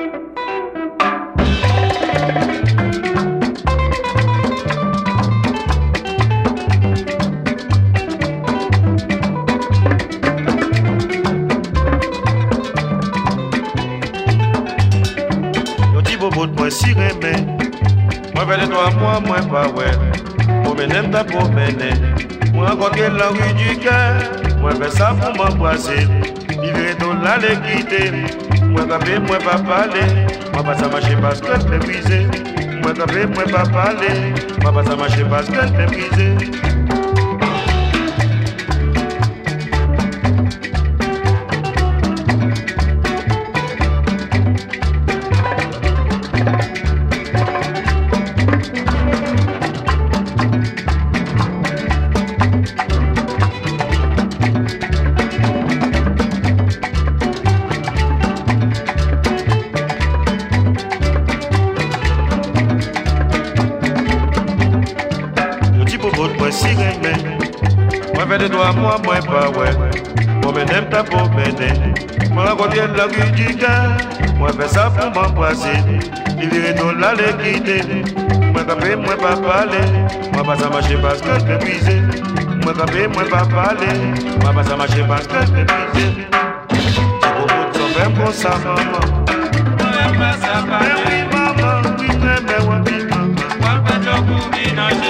Moi si remè, moi vers toi, moi pas ouais. Pour m'aime ta pour mener. Moi rencontrer la rue du cœur, moi fais ça pour m'embrasser. Vivre dans la l'équité, moi capé, moi pas parler. Moi pas ça marcher parce que je t'ai brisé. Moi capé, moi pas parler. Moi pas ça marcher parce que je t'ai brisé. Moi si remè, moi fais de toi, moi pas ouais. Moi m'aime ta pour mener. Moi rencontrer la rue du cœur, moi fais ça pour m'embrasser. Vivre dans la l'équité, moi capé, moi pas parler. Moi pas ça marcher parce que je t'ai brisé. Moi capé, moi pas parler. Moi pas ça marcher parce que je t'ai brisé. C'est pour vous de faire comme ça, maman. Moi pas ça parler. Oui maman, oui maman, oui maman. Moi pas de coup ménager.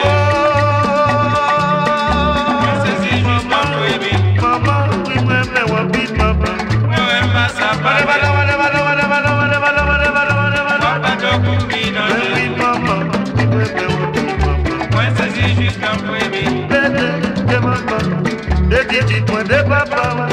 Dites-moi de papa,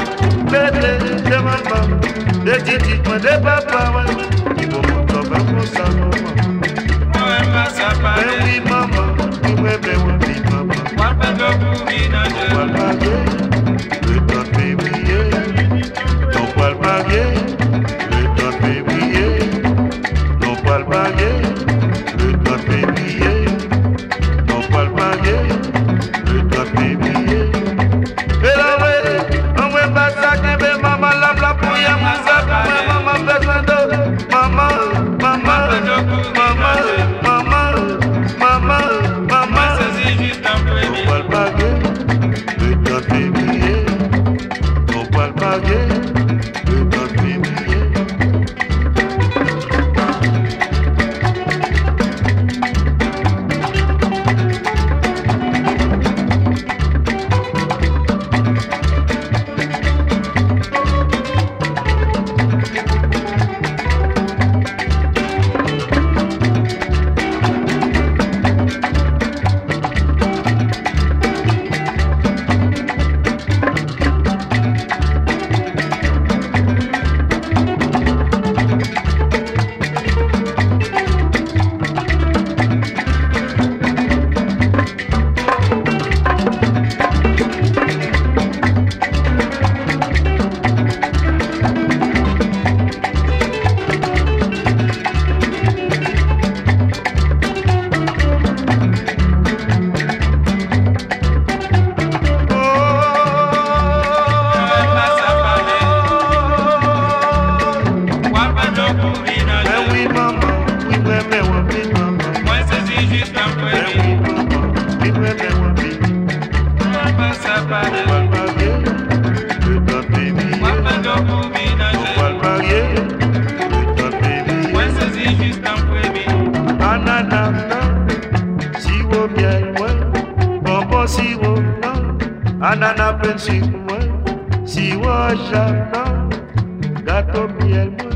de maman, dites-moi de papa, qui vont me tomber comme ça, maman. Moi pas ça parler. Oui maman, oui maman. Moi pas de coup ménager. On va le marier, le temps de février. On va le marier, le temps de février. On va le marier, le temps de février. On va le marier, le temps de février. Anana pensi moi, si wa jana, gato miel moi.